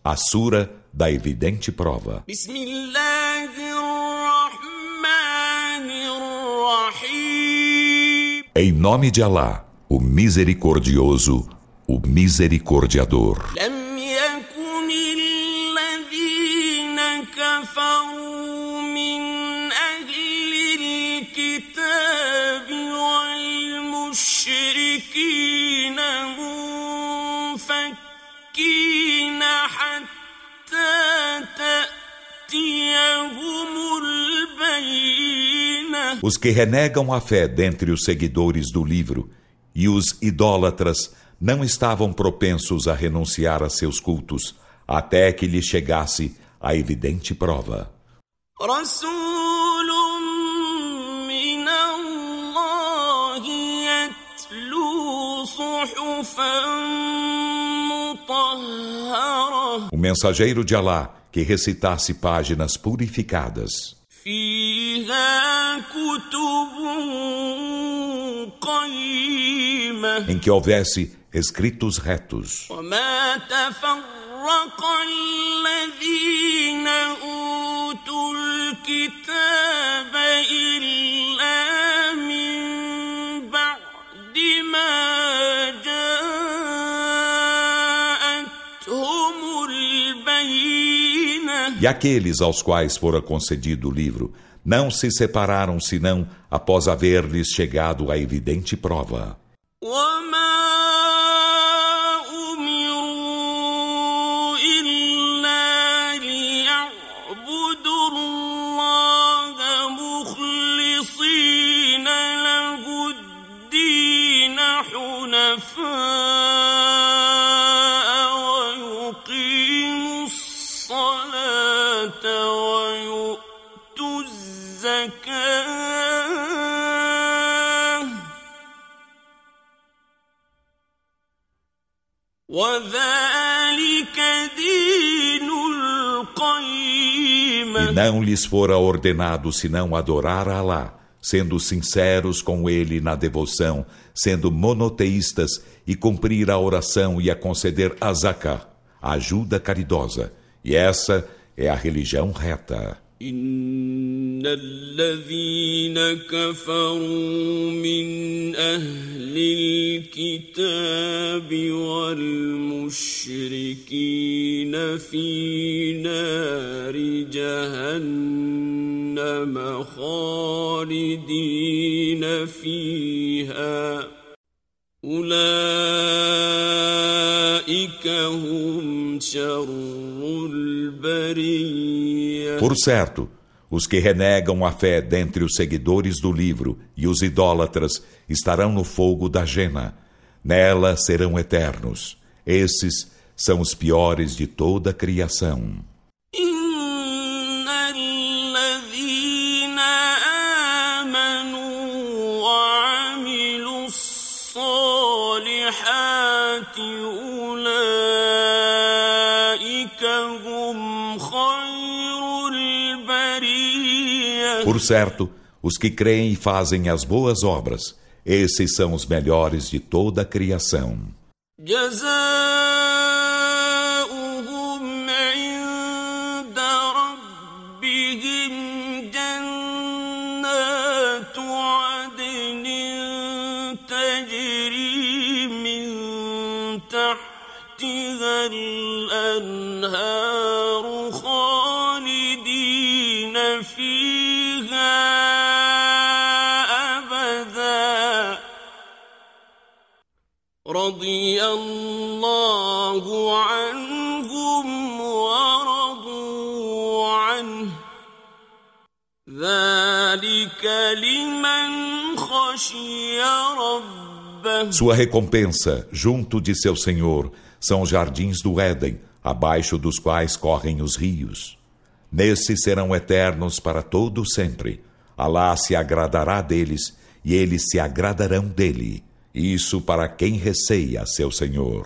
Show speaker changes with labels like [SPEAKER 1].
[SPEAKER 1] a sura da evidente prova. Em nome de Alá, o misericordioso, o misericordiador. Os que renegam a fé dentre os seguidores do livro e os idólatras não estavam propensos a renunciar a seus cultos até que lhes chegasse a evidente prova. O mensageiro de Alá que recitasse páginas purificadas, em que houvesse escritos retos. E aqueles aos quais fora concedido o livro não se separaram senão após haver-lhes chegado a evidente prova. E não lhes fora ordenado senão adorar a Alá, sendo sinceros com ele na devoção, sendo monoteístas e cumprir a oração e a conceder a zakah, a ajuda caridosa. E essa é a religião reta.
[SPEAKER 2] إن الذين كفروا من أهل الكتاب والمشركين في نار جهنم خالدين فيها أولئك هم شر البرية.
[SPEAKER 1] Por certo, os que renegam a fé dentre os seguidores do livro e os idólatras estarão no fogo da Jena. Nela serão eternos. Esses são os piores de toda a criação. Por certo, os que creem e fazem as boas obras, esses são os melhores de toda a criação.
[SPEAKER 2] رضي الله عنهم ورضوا عنه ذلك لمن خشي ربه.
[SPEAKER 1] Sua recompensa, junto de seu Senhor, são os jardins do Éden, abaixo dos quais correm os rios. Nesses serão eternos para todo sempre. Alá se agradará deles, e eles se agradarão dele. Isso para quem receia seu Senhor.